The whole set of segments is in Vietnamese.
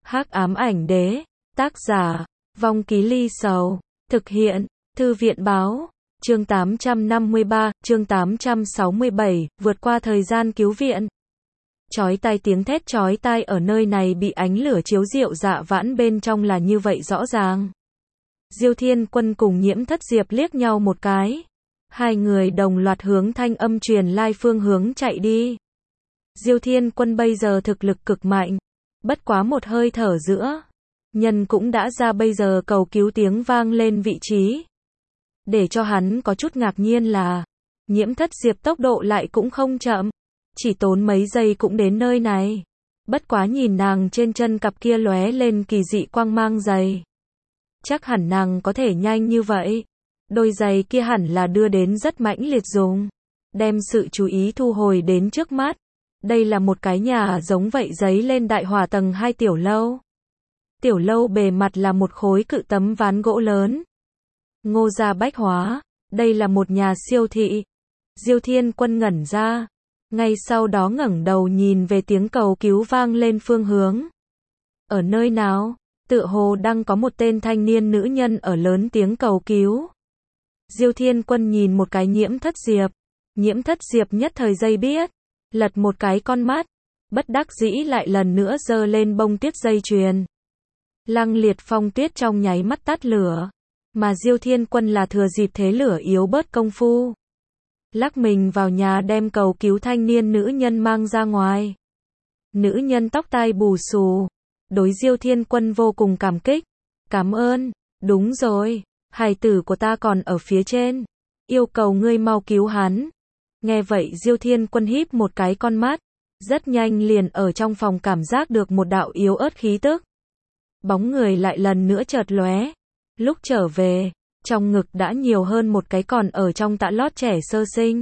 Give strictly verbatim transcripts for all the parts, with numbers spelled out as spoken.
Hắc ám ảnh đế, tác giả, Vong Ký Ly Sầu, thực hiện, Thư viện báo, chương tám trăm năm mươi ba, chương tám trăm sáu mươi bảy, vượt qua thời gian cứu viện. Chói tai tiếng thét chói tai ở nơi này bị ánh lửa chiếu rượu dạ vãn bên trong là như vậy rõ ràng. Diêu Thiên Quân cùng Nhiễm Thất Diệp liếc nhau một cái. Hai người đồng loạt hướng thanh âm truyền lai phương hướng chạy đi. Diêu Thiên Quân bây giờ thực lực cực mạnh. Bất quá một hơi thở giữa. Nhân cũng đã ra bây giờ cầu cứu tiếng vang lên vị trí. Để cho hắn có chút ngạc nhiên là Nhiễm Thất Diệp tốc độ lại cũng không chậm. Chỉ tốn mấy giây cũng đến nơi này. Bất quá nhìn nàng trên chân cặp kia lóe lên kỳ dị quang mang giày. Chắc hẳn nàng có thể nhanh như vậy. Đôi giày kia hẳn là đưa đến rất mãnh liệt dùng. Đem sự chú ý thu hồi đến trước mắt. Đây là một cái nhà giống vậy giấy lên đại hỏa tầng hai tiểu lâu. Tiểu lâu bề mặt là một khối cự tấm ván gỗ lớn. Ngô gia bách hóa. Đây là một nhà siêu thị. Diêu Thiên Quân ngẩn ra. Ngay sau đó ngẩng đầu nhìn về tiếng cầu cứu vang lên phương hướng. Ở nơi nào? Tựa hồ đang có một tên thanh niên nữ nhân ở lớn tiếng cầu cứu. Diêu Thiên Quân nhìn một cái Nhiễm Thất Diệp. Nhiễm Thất Diệp nhất thời giây biết. Lật một cái con mắt. Bất đắc dĩ lại lần nữa giơ lên bông tuyết dây chuyền. Lăng liệt phong tuyết trong nháy mắt tắt lửa. Mà Diêu Thiên Quân là thừa dịp thế lửa yếu bớt công phu. Lắc mình vào nhà đem cầu cứu thanh niên nữ nhân mang ra ngoài. Nữ nhân tóc tai bù xù. Đối Diêu Thiên Quân vô cùng cảm kích. Cảm ơn. Đúng rồi. Hài tử của ta còn ở phía trên. Yêu cầu ngươi mau cứu hắn. Nghe vậy Diêu Thiên Quân híp một cái con mắt. Rất nhanh liền ở trong phòng cảm giác được một đạo yếu ớt khí tức. Bóng người lại lần nữa chợt lóe. Lúc trở về, trong ngực đã nhiều hơn một cái còn ở trong tã lót trẻ sơ sinh.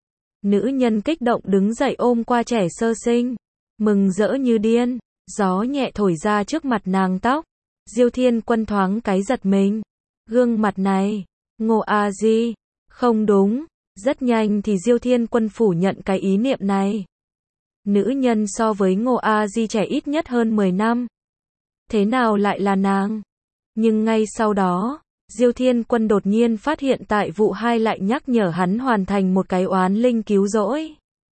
Nữ nhân kích động đứng dậy ôm qua trẻ sơ sinh. Mừng rỡ như điên. Gió nhẹ thổi ra trước mặt nàng tóc. Diêu Thiên Quân thoáng cái giật mình. Gương mặt này, Ngô A Di, không đúng. Rất nhanh thì Diêu Thiên Quân phủ nhận cái ý niệm này. Nữ nhân so với Ngô A Di trẻ ít nhất hơn mười năm. Thế nào lại là nàng? Nhưng ngay sau đó, Diêu Thiên Quân đột nhiên phát hiện tại vụ hai lại nhắc nhở hắn hoàn thành một cái oán linh cứu rỗi.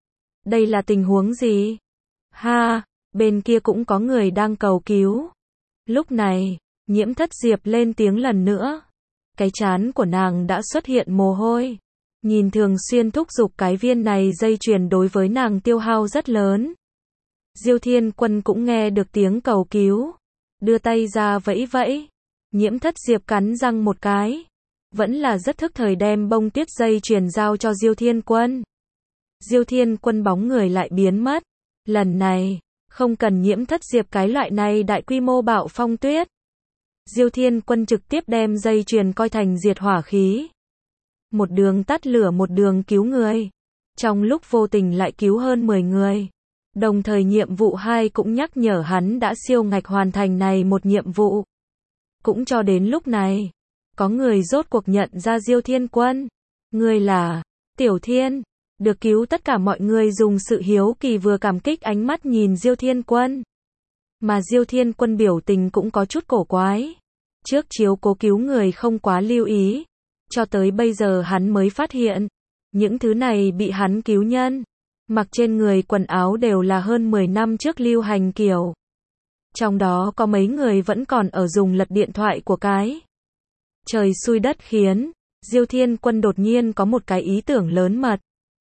Đây là tình huống gì? Ha, bên kia cũng có người đang cầu cứu. Lúc này, Nhiễm Thất Diệp lên tiếng lần nữa. Cái trán của nàng đã xuất hiện mồ hôi. Nhìn thường xuyên thúc giục cái viên này dây chuyền đối với nàng tiêu hao rất lớn. Diêu Thiên Quân cũng nghe được tiếng cầu cứu. Đưa tay ra vẫy vẫy. Nhiễm Thất Diệp cắn răng một cái. Vẫn là rất thức thời đem bông tuyết dây chuyền giao cho Diêu Thiên Quân. Diêu Thiên Quân bóng người lại biến mất. Lần này, không cần Nhiễm Thất Diệp cái loại này đại quy mô bạo phong tuyết. Diêu Thiên Quân trực tiếp đem dây chuyền coi thành diệt hỏa khí. Một đường tắt lửa một đường cứu người. Trong lúc vô tình lại cứu hơn mười người. Đồng thời nhiệm vụ hai cũng nhắc nhở hắn đã siêu ngạch hoàn thành này một nhiệm vụ. Cũng cho đến lúc này, có người rốt cuộc nhận ra Diêu Thiên Quân. Người là Tiểu Thiên. Được cứu tất cả mọi người dùng sự hiếu kỳ vừa cảm kích ánh mắt nhìn Diêu Thiên Quân. Mà Diêu Thiên Quân biểu tình cũng có chút cổ quái. Trước chiếu cố cứu người không quá lưu ý. Cho tới bây giờ hắn mới phát hiện. Những thứ này bị hắn cứu nhân. Mặc trên người quần áo đều là hơn mười năm trước lưu hành kiểu. Trong đó có mấy người vẫn còn ở dùng lật điện thoại của cái. Trời xui đất khiến. Diêu Thiên Quân đột nhiên có một cái ý tưởng lớn mật.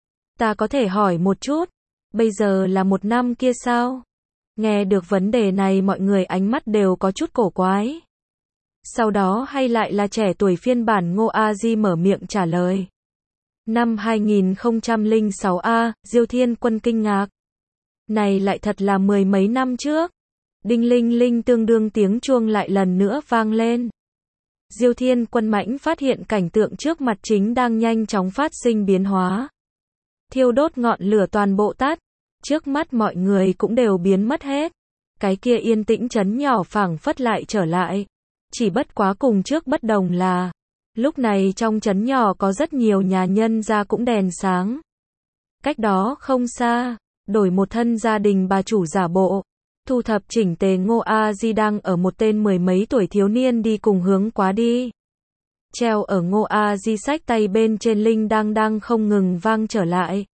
Ta có thể hỏi một chút. Bây giờ là một năm kia sao? Nghe được vấn đề này mọi người ánh mắt đều có chút cổ quái. Sau đó hay lại là trẻ tuổi phiên bản Ngô A Di mở miệng trả lời. Năm hai nghìn không trăm lẻ sáu a, Diêu Thiên Quân kinh ngạc. Này lại thật là mười mấy năm trước. Đinh linh linh tương đương tiếng chuông lại lần nữa vang lên. Diêu Thiên Quân mãnh phát hiện cảnh tượng trước mặt chính đang nhanh chóng phát sinh biến hóa. Thiêu đốt ngọn lửa toàn bộ tắt. Trước mắt mọi người cũng đều biến mất hết. Cái kia yên tĩnh trấn nhỏ phảng phất lại trở lại. Chỉ bất quá cùng trước bất đồng là, lúc này trong trấn nhỏ có rất nhiều nhà nhân gia cũng đèn sáng. Cách đó không xa, đổi một thân gia đình bà chủ giả bộ. Thu thập chỉnh tề Ngô A Di đang ở một tên mười mấy tuổi thiếu niên đi cùng hướng quá đi. Treo ở Ngô A Di sách tay bên trên linh đang đang không ngừng vang trở lại.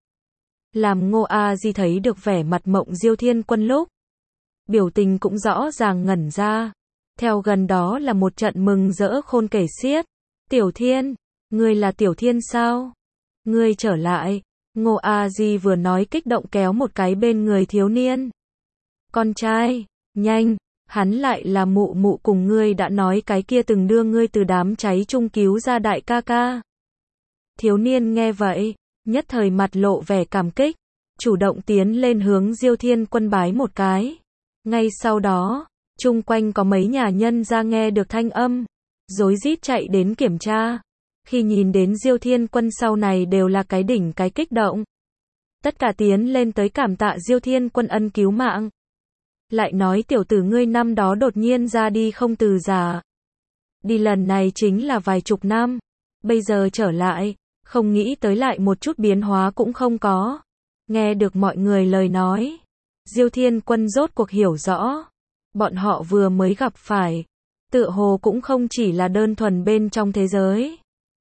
Làm Ngô A Di thấy được vẻ mặt Mộng Diêu Thiên Quân lúc. Biểu tình cũng rõ ràng ngẩn ra. Theo gần đó là một trận mừng rỡ khôn kể xiết. Tiểu Thiên, ngươi là Tiểu Thiên sao? Ngươi trở lại. Ngô A Di vừa nói kích động kéo một cái bên người thiếu niên. Con trai, nhanh, hắn lại là mụ mụ cùng ngươi đã nói cái kia từng đưa ngươi từ đám cháy chung cứu ra đại ca ca. Thiếu niên nghe vậy, nhất thời mặt lộ vẻ cảm kích, chủ động tiến lên hướng Diêu Thiên Quân bái một cái. Ngay sau đó, chung quanh có mấy nhà nhân ra nghe được thanh âm, rối rít chạy đến kiểm tra. Khi nhìn đến Diêu Thiên Quân sau này đều là cái đỉnh cái kích động. Tất cả tiến lên tới cảm tạ Diêu Thiên Quân ân cứu mạng. Lại nói tiểu tử ngươi năm đó đột nhiên ra đi không từ giã. Đi lần này chính là vài chục năm. Bây giờ trở lại, không nghĩ tới lại một chút biến hóa cũng không có. Nghe được mọi người lời nói. Diêu Thiên Quân rốt cuộc hiểu rõ. Bọn họ vừa mới gặp phải. Tựa hồ cũng không chỉ là đơn thuần bên trong thế giới.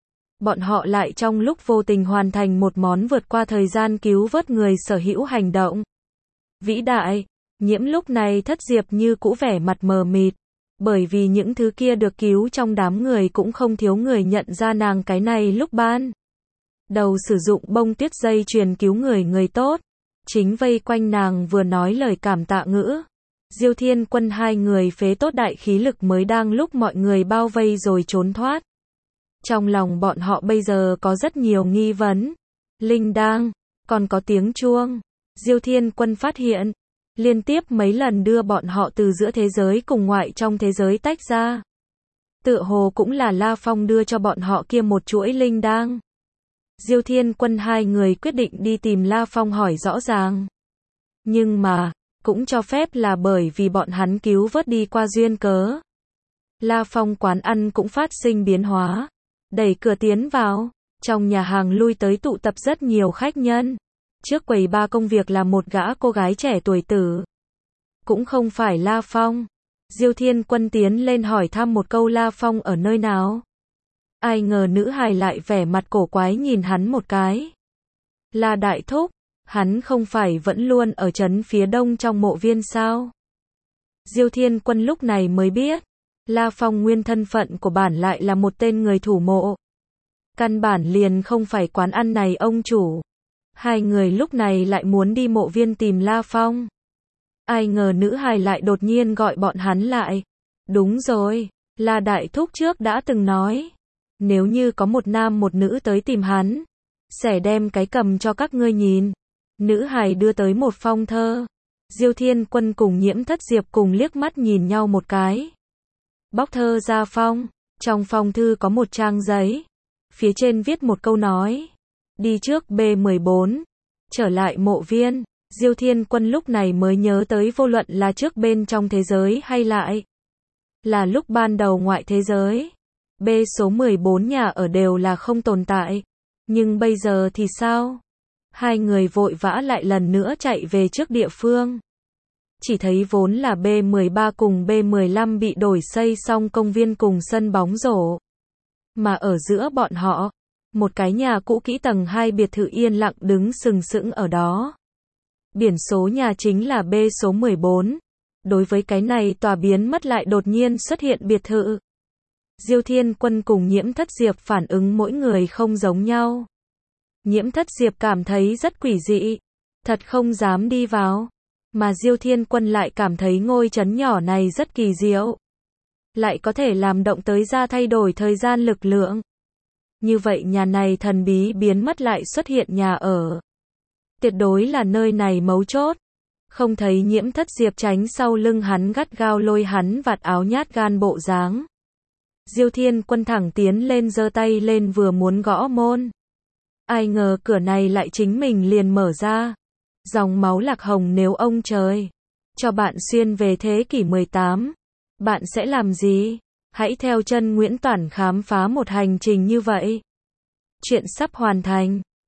Bọn họ lại trong lúc vô tình hoàn thành một món vượt qua thời gian cứu vớt người sở hữu hành động. Vĩ đại, Nhiễm lúc này thất diệp như cũ vẻ mặt mờ mịt. Bởi vì những thứ kia được cứu trong đám người cũng không thiếu người nhận ra nàng cái này lúc ban đầu sử dụng bông tuyết dây truyền cứu người người tốt. Chính vây quanh nàng vừa nói lời cảm tạ ngữ. Diêu Thiên Quân hai người phế tốt đại khí lực mới đang lúc mọi người bao vây rồi trốn thoát. Trong lòng bọn họ bây giờ có rất nhiều nghi vấn. Linh đang, còn có tiếng chuông. Diêu Thiên Quân phát hiện, liên tiếp mấy lần đưa bọn họ từ giữa thế giới cùng ngoại trong thế giới tách ra. Tựa hồ cũng là La Phong đưa cho bọn họ kia một chuỗi linh đang. Diêu Thiên Quân hai người quyết định đi tìm La Phong hỏi rõ ràng. Nhưng mà, cũng cho phép là bởi vì bọn hắn cứu vớt đi qua duyên cớ. La Phong quán ăn cũng phát sinh biến hóa. Đẩy cửa tiến vào, trong nhà hàng lui tới tụ tập rất nhiều khách nhân. Trước quầy ba công việc là một gã cô gái trẻ tuổi tử. Cũng không phải La Phong. Diêu Thiên Quân tiến lên hỏi thăm một câu La Phong ở nơi nào. Ai ngờ nữ hài lại vẻ mặt cổ quái nhìn hắn một cái. Là đại thúc, hắn không phải vẫn luôn ở trấn phía đông trong mộ viên sao? Diêu Thiên Quân lúc này mới biết, La Phong nguyên thân phận của bản lại là một tên người thủ mộ. Căn bản liền không phải quán ăn này ông chủ. Hai người lúc này lại muốn đi mộ viên tìm La Phong. Ai ngờ nữ hài lại đột nhiên gọi bọn hắn lại. Đúng rồi, là đại thúc trước đã từng nói. Nếu như có một nam một nữ tới tìm hắn, sẽ đem cái cầm cho các ngươi nhìn. Nữ hài đưa tới một phong thơ. Diêu Thiên Quân cùng Nhiễm Thất Diệp cùng liếc mắt nhìn nhau một cái. Bóc thơ ra phong. Trong phong thư có một trang giấy. Phía trên viết một câu nói. Đi trước B mười bốn. Trở lại mộ viên. Diêu Thiên Quân lúc này mới nhớ tới vô luận là trước bên trong thế giới hay lại là lúc ban đầu ngoại thế giới. B số mười bốn nhà ở đều là không tồn tại. Nhưng bây giờ thì sao? Hai người vội vã lại lần nữa chạy về trước địa phương. Chỉ thấy vốn là B mười ba cùng B mười lăm bị đổi xây xong công viên cùng sân bóng rổ. Mà ở giữa bọn họ, một cái nhà cũ kỹ tầng hai biệt thự yên lặng đứng sừng sững ở đó. Biển số nhà chính là B số mười bốn. Đối với cái này tòa biến mất lại đột nhiên xuất hiện biệt thự. Diêu Thiên Quân cùng Nhiễm Thất Diệp phản ứng mỗi người không giống nhau. Nhiễm Thất Diệp cảm thấy rất quỷ dị, thật không dám đi vào. Mà Diêu Thiên Quân lại cảm thấy ngôi trấn nhỏ này rất kỳ diệu. Lại có thể làm động tới ra thay đổi thời gian lực lượng. Như vậy nhà này thần bí biến mất lại xuất hiện nhà ở. Tuyệt đối là nơi này mấu chốt. Không thấy Nhiễm Thất Diệp tránh sau lưng hắn gắt gao lôi hắn vạt áo nhát gan bộ dáng. Diêu Thiên Quân thẳng tiến lên giơ tay lên vừa muốn gõ môn. Ai ngờ cửa này lại chính mình liền mở ra. Dòng máu lạc hồng nếu ông trời cho bạn xuyên về thế kỷ mười tám, bạn sẽ làm gì? Hãy theo chân Nguyễn Toản khám phá một hành trình như vậy. Chuyện sắp hoàn thành.